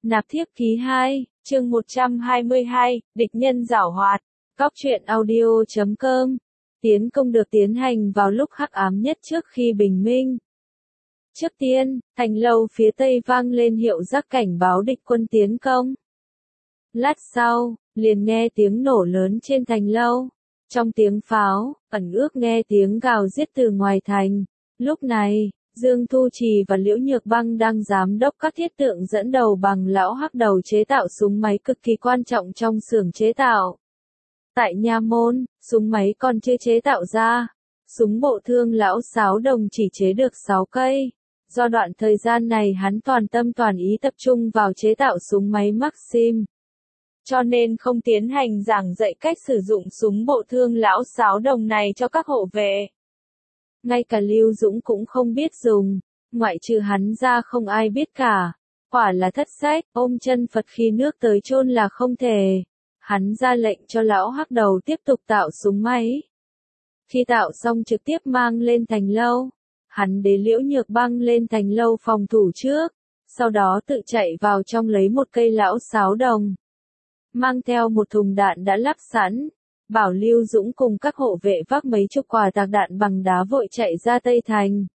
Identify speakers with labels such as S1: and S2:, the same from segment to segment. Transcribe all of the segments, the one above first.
S1: Nạp thiếp ký 2, chương 122, địch nhân giảo hoạt. Cóc truyện audio.com. Tiến công được tiến hành vào lúc hắc ám nhất trước khi bình minh. Trước tiên, thành lâu phía tây vang lên hiệu giác cảnh báo địch quân tiến công. Lát sau, liền nghe tiếng nổ lớn trên thành lâu. Trong tiếng pháo, ẩn ước nghe tiếng gào giết từ ngoài thành. Lúc này, Dương Thu Trì và Liễu Nhược Băng đang giám đốc các thiết tượng dẫn đầu bằng lão hắc đầu chế tạo súng máy cực kỳ quan trọng trong xưởng chế tạo. Tại Nha Môn, súng máy còn chưa chế tạo ra. Súng bộ thương lão Sáo Đồng chỉ chế được 6 cây. Do đoạn thời gian này hắn toàn tâm toàn ý tập trung vào chế tạo súng máy Maxim. Cho nên không tiến hành giảng dạy cách sử dụng súng bộ thương lão Sáo Đồng này cho các hộ vệ. Ngay cả Lưu Dũng cũng không biết dùng, ngoại trừ hắn ra không ai biết cả. Quả là thất sách, ôm chân Phật khi nước tới chôn là không thể. Hắn ra lệnh cho lão hắc đầu tiếp tục tạo súng máy. Khi tạo xong trực tiếp mang lên thành lâu. Hắn để Liễu Nhược Băng lên thành lâu phòng thủ trước, sau đó tự chạy vào trong lấy một cây lão Sáo Đồng. Mang theo một thùng đạn đã lắp sẵn. Bảo Lưu Dũng cùng các hộ vệ vác mấy chục quả tạc đạn bằng đá vội chạy ra Tây Thành.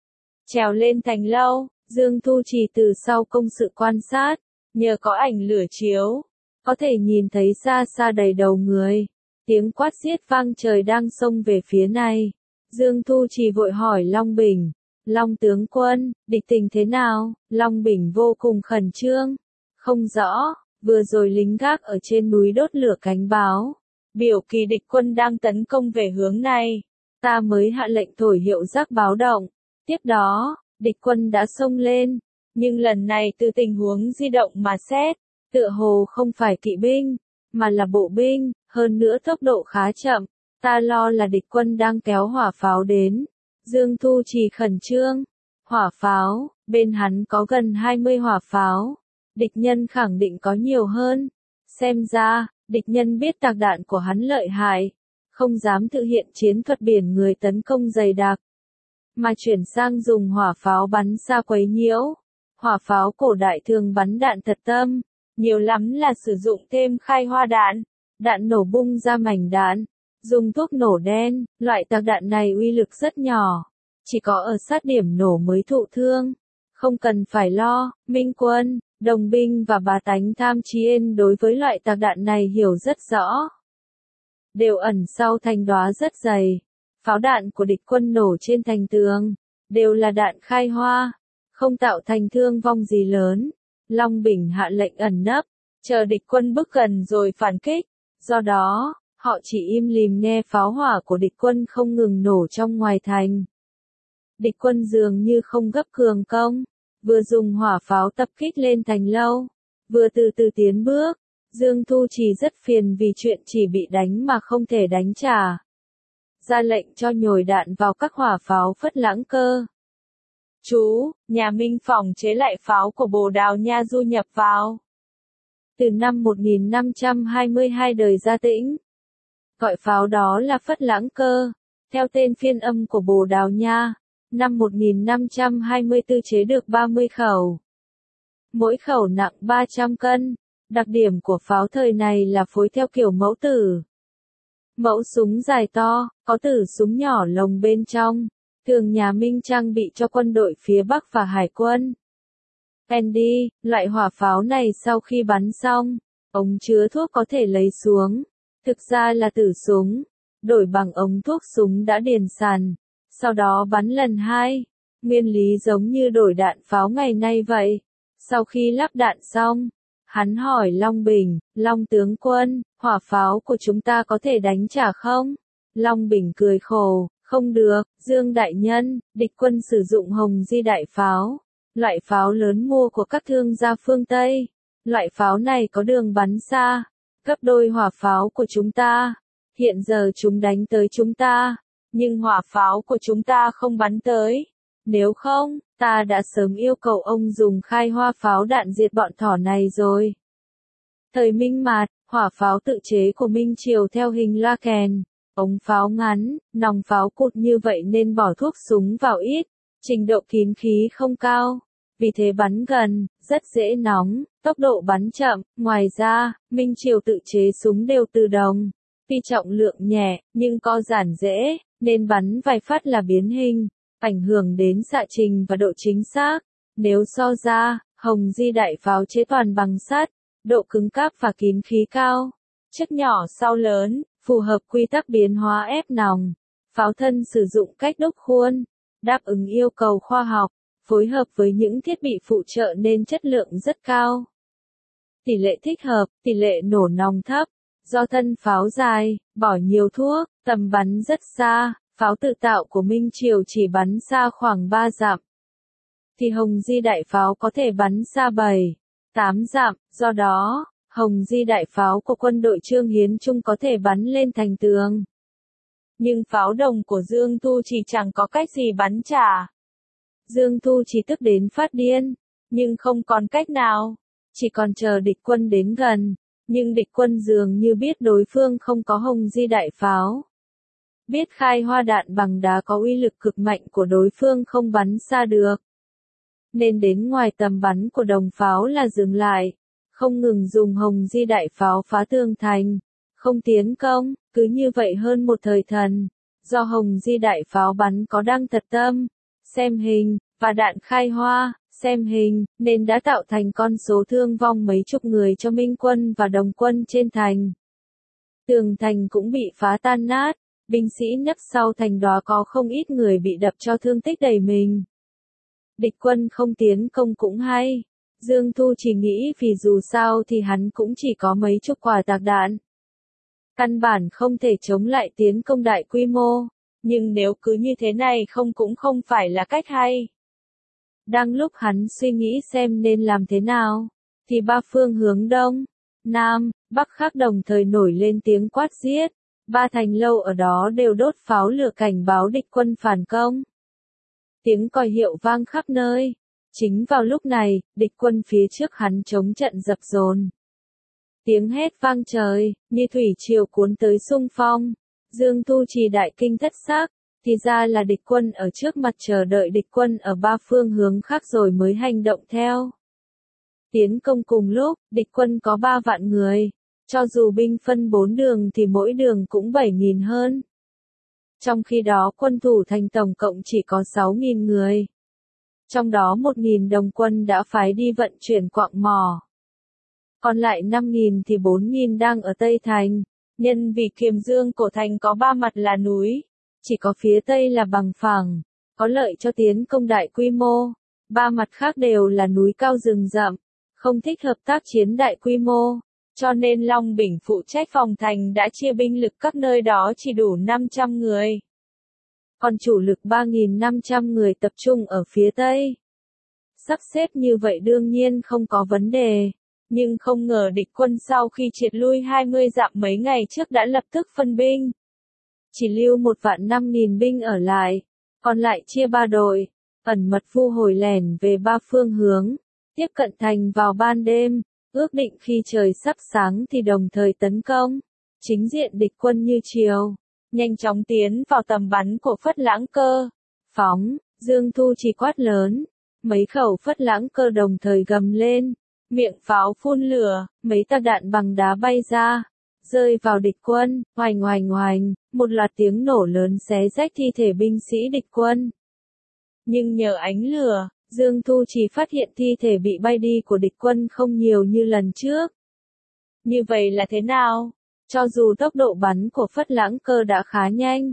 S1: Trèo lên thành lâu, Dương Thu Trì từ sau công sự quan sát, nhờ có ảnh lửa chiếu, có thể nhìn thấy xa xa đầy đầu người. Tiếng quát giết vang trời đang xông về phía này. Dương Thu Trì vội hỏi Long Bình, Long tướng quân, địch tình thế nào? Long Bình vô cùng khẩn trương. Không rõ, vừa rồi lính gác ở trên núi đốt lửa cánh báo. Biểu kỳ địch quân đang tấn công về hướng này. Ta mới hạ lệnh thổi hiệu giác báo động. Tiếp đó, địch quân đã xông lên. Nhưng lần này từ tình huống di động mà xét, tựa hồ không phải kỵ binh, mà là bộ binh, hơn nữa tốc độ khá chậm. Ta lo là địch quân đang kéo hỏa pháo đến. Dương Thu Trì khẩn trương. Hỏa pháo, bên hắn có gần 20 hỏa pháo. Địch nhân khẳng định có nhiều hơn. Xem ra, địch nhân biết tạc đạn của hắn lợi hại, không dám thực hiện chiến thuật biển người tấn công dày đặc, mà chuyển sang dùng hỏa pháo bắn xa quấy nhiễu. Hỏa pháo cổ đại thường bắn đạn thật tâm, nhiều lắm là sử dụng thêm khai hoa đạn, đạn nổ bung ra mảnh đạn, dùng thuốc nổ đen. Loại tạc đạn này uy lực rất nhỏ, chỉ có ở sát điểm nổ mới thụ thương. Không cần phải lo, Minh Quân, đồng binh và bá tánh Tham Chiến đối với loại tạc đạn này hiểu rất rõ. Đều ẩn sau thành đóa rất dày. Pháo đạn của địch quân nổ trên thành tường, đều là đạn khai hoa, không tạo thành thương vong gì lớn. Long Bình hạ lệnh ẩn nấp, chờ địch quân bước gần rồi phản kích. Do đó, họ chỉ im lìm nghe pháo hỏa của địch quân không ngừng nổ trong ngoài thành. Địch quân dường như không gấp cường công. Vừa dùng hỏa pháo tập kích lên thành lâu, vừa từ từ tiến bước. Dương Thu Trì rất phiền vì chuyện chỉ bị đánh mà không thể đánh trả. Ra lệnh cho nhồi đạn vào các hỏa pháo Phất Lãng Cơ. Chú, nhà Minh phòng chế lại pháo của Bồ Đào Nha du nhập vào. Từ năm 1522 đời Gia Tĩnh. Gọi pháo đó là Phất Lãng Cơ, theo tên phiên âm của Bồ Đào Nha. Năm 1524 chế được 30 khẩu. Mỗi khẩu nặng 300 cân. Đặc điểm của pháo thời này là phối theo kiểu mẫu tử. Mẫu súng dài to, có tử súng nhỏ lồng bên trong. Thường nhà Minh trang bị cho quân đội phía Bắc và Hải quân. Andy, loại hỏa pháo này sau khi bắn xong, ống chứa thuốc có thể lấy xuống. Thực ra là tử súng, đổi bằng ống thuốc súng đã điền sẵn. Sau đó bắn lần 2, nguyên lý giống như đổi đạn pháo ngày nay vậy. Sau khi lắp đạn xong, hắn hỏi Long Bình, Long tướng quân, hỏa pháo của chúng ta có thể đánh trả không? Long Bình cười khổ, không được, Dương đại nhân, địch quân sử dụng Hồng Di đại pháo, loại pháo lớn mua của các thương gia phương Tây. Loại pháo này có đường bắn xa, gấp đôi hỏa pháo của chúng ta. Hiện giờ chúng đánh tới chúng ta. Nhưng hỏa pháo của chúng ta không bắn tới. Nếu không, ta đã sớm yêu cầu ông dùng khai hoa pháo đạn diệt bọn thỏ này rồi. Thời Minh Mạt, hỏa pháo tự chế của Minh Triều theo hình loa kèn, ống pháo ngắn, nòng pháo cụt như vậy nên bỏ thuốc súng vào ít, trình độ kín khí không cao. Vì thế bắn gần, rất dễ nóng, tốc độ bắn chậm. Ngoài ra, Minh Triều tự chế súng đều tự động. Tuy trọng lượng nhẹ, nhưng co giản dễ, nên bắn vài phát là biến hình, ảnh hưởng đến xạ trình và độ chính xác. Nếu so ra, Hồng Di đại pháo chế toàn bằng sắt, độ cứng cáp và kín khí cao, chiếc nhỏ sau lớn, phù hợp quy tắc biến hóa ép nòng. Pháo thân sử dụng cách đúc khuôn, đáp ứng yêu cầu khoa học, phối hợp với những thiết bị phụ trợ nên chất lượng rất cao. Tỷ lệ thích hợp, tỷ lệ nổ nòng thấp, do thân pháo dài, bỏ nhiều thuốc, tầm bắn rất xa, pháo tự tạo của Minh Triều chỉ bắn xa khoảng 3 dặm. Thì Hồng Di đại pháo có thể bắn xa 7, 8 dặm, do đó, Hồng Di đại pháo của quân đội Trương Hiến Trung có thể bắn lên thành tường. Nhưng pháo đồng của Dương Thu Trì chẳng có cách gì bắn trả. Dương Thu Trì tức đến phát điên, nhưng không còn cách nào, chỉ còn chờ địch quân đến gần, nhưng địch quân dường như biết đối phương không có Hồng Di đại pháo. Biết khai hoa đạn bằng đá có uy lực cực mạnh của đối phương không bắn xa được. Nên đến ngoài tầm bắn của đồng pháo là dừng lại, không ngừng dùng Hồng Di đại pháo phá tường thành, không tiến công, cứ như vậy hơn một thời thần. Do Hồng Di đại pháo bắn có đăng thật tâm, xem hình, và đạn khai hoa, xem hình, nên đã tạo thành con số thương vong mấy chục người cho Minh quân và Đồng quân trên thành. Tường thành cũng bị phá tan nát, binh sĩ nấp sau thành đó có không ít người bị đập cho thương tích đầy mình. Địch quân không tiến công cũng hay. Dương Thu chỉ nghĩ vì dù sao thì hắn cũng chỉ có mấy chục quả tạc đạn. Căn bản không thể chống lại tiến công đại quy mô, nhưng nếu cứ như thế này cũng không phải là cách hay. Đang lúc hắn suy nghĩ xem nên làm thế nào, thì ba phương hướng Đông, Nam, Bắc khác đồng thời nổi lên tiếng quát giết. Ba thành lâu ở đó đều đốt pháo lửa cảnh báo địch quân phản công. Tiếng còi hiệu vang khắp nơi. Chính vào lúc này, địch quân phía trước hắn chống trận dập dồn. Tiếng hét vang trời, như thủy triều cuốn tới xung phong. Dương Thu Trì đại kinh thất sắc, thì ra là địch quân ở trước mặt chờ đợi địch quân ở ba phương hướng khác rồi mới hành động theo. Tiến công cùng lúc, địch quân có 3 vạn người. Cho dù binh phân 4 đường thì mỗi đường cũng 7.000 hơn. Trong khi đó quân thủ thành tổng cộng chỉ có 6.000 người. Trong đó 1.000 đồng quân đã phái đi vận chuyển quặng mỏ. Còn lại 5.000 thì 4.000 đang ở Tây Thành. Nhân vì Kiềm Dương cổ thành có 3 mặt là núi, chỉ có phía Tây là bằng phẳng, có lợi cho tiến công đại quy mô. 3 mặt khác đều là núi cao rừng rậm, không thích hợp tác chiến đại quy mô. Cho nên Long Bình phụ trách phòng thành đã chia binh lực các nơi đó chỉ đủ 500 người. Còn chủ lực 3.500 người tập trung ở phía Tây. Sắp xếp như vậy đương nhiên không có vấn đề. Nhưng không ngờ địch quân sau khi triệt lui 20 dặm mấy ngày trước đã lập tức phân binh. Chỉ lưu 1.500.000 binh ở lại. Còn lại chia 3 đội. Ẩn mật vu hồi lẻn về 3 phương hướng. Tiếp cận thành vào ban đêm. Ước định khi trời sắp sáng thì đồng thời tấn công. Chính diện địch quân như chiều. Nhanh chóng tiến vào tầm bắn của Phất Lãng Cơ. Phóng, Dương Thu chỉ quát lớn. Mấy khẩu Phất Lãng Cơ đồng thời gầm lên. Miệng pháo phun lửa, mấy tạc đạn bằng đá bay ra. Rơi vào địch quân, oành oành oành, một loạt tiếng nổ lớn xé rách thi thể binh sĩ địch quân. Nhưng nhờ ánh lửa, Dương Thu chỉ phát hiện thi thể bị bay đi của địch quân không nhiều như lần trước. Như vậy là thế nào? Cho dù tốc độ bắn của Phất Lãng Cơ đã khá nhanh,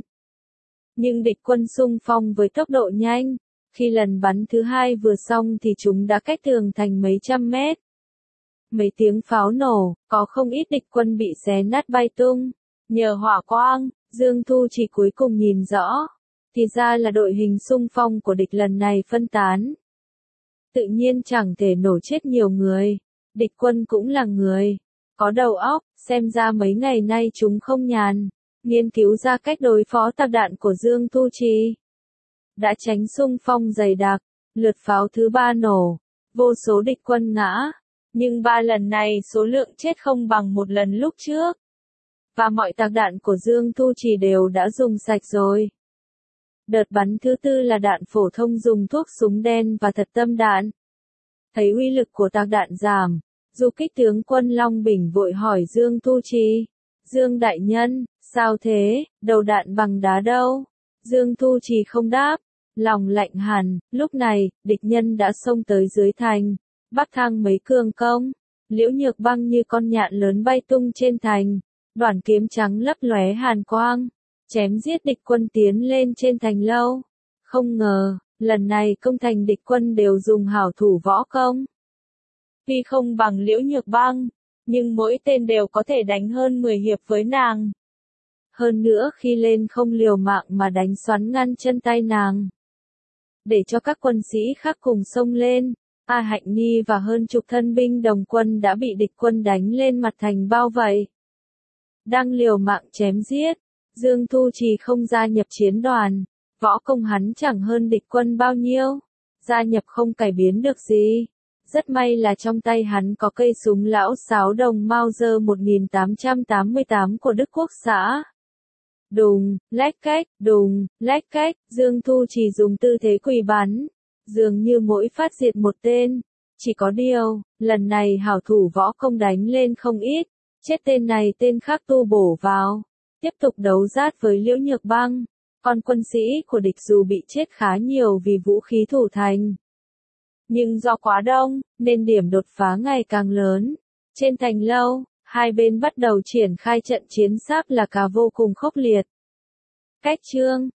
S1: nhưng địch quân xung phong với tốc độ nhanh. Khi lần bắn thứ hai vừa xong thì chúng đã cách tường thành mấy trăm mét. Mấy tiếng pháo nổ, có không ít địch quân bị xé nát bay tung. Nhờ hỏa quang, Dương Thu chỉ cuối cùng nhìn rõ. Thì ra là đội hình xung phong của địch lần này phân tán. Tự nhiên chẳng thể nổ chết nhiều người. Địch quân cũng là người có đầu óc, xem ra mấy ngày nay chúng không nhàn. Nghiên cứu ra cách đối phó tạc đạn của Dương Thu Trì. Đã tránh xung phong dày đặc, lượt pháo thứ 3 nổ. Vô số địch quân ngã. Nhưng 3 lần này số lượng chết không bằng một lần lúc trước. Và mọi tạc đạn của Dương Thu Trì đều đã dùng sạch rồi. Đợt bắn thứ 4 là đạn phổ thông dùng thuốc súng đen và thật tâm đạn. Thấy uy lực của tạc đạn giảm, du kích tướng quân Long Bình vội hỏi Dương Thu Trì. Dương đại nhân, sao thế, đầu đạn bằng đá đâu? Dương Thu Trì không đáp, lòng lạnh hẳn, lúc này, địch nhân đã xông tới dưới thành, bắt thang mấy cường công. Liễu Nhược Băng như con nhạn lớn bay tung trên thành, đoản kiếm trắng lấp lóe hàn quang, chém giết địch quân tiến lên trên thành lâu. Không ngờ, lần này công thành địch quân đều dùng hảo thủ võ công. Tuy không bằng Liễu Nhược Băng, nhưng mỗi tên đều có thể đánh hơn 10 hiệp với nàng. Hơn nữa khi lên không liều mạng mà đánh xoắn ngăn chân tay nàng. Để cho các quân sĩ khác cùng xông lên, A Hạnh Nhi và hơn chục thân binh đồng quân đã bị địch quân đánh lên mặt thành bao vây. Đang liều mạng chém giết, Dương Thu Trì không gia nhập chiến đoàn, võ công hắn chẳng hơn địch quân bao nhiêu, gia nhập không cải biến được gì. Rất may là trong tay hắn có cây súng lão sáo đồng Mauser 1888 của Đức Quốc xã. Đùng, lách cách, Dương Thu Trì dùng tư thế quỳ bắn, dường như mỗi phát diệt một tên. Chỉ có điều, lần này hảo thủ võ công đánh lên không ít, chết tên này tên khác tu bổ vào, tiếp tục đấu rát với Liễu Nhược Băng. Còn quân sĩ của địch dù bị chết khá nhiều vì vũ khí thủ thành, nhưng do quá đông, nên điểm đột phá ngày càng lớn. Trên thành lâu, hai bên bắt đầu triển khai trận chiến sáp là cá vô cùng khốc liệt. Cách chương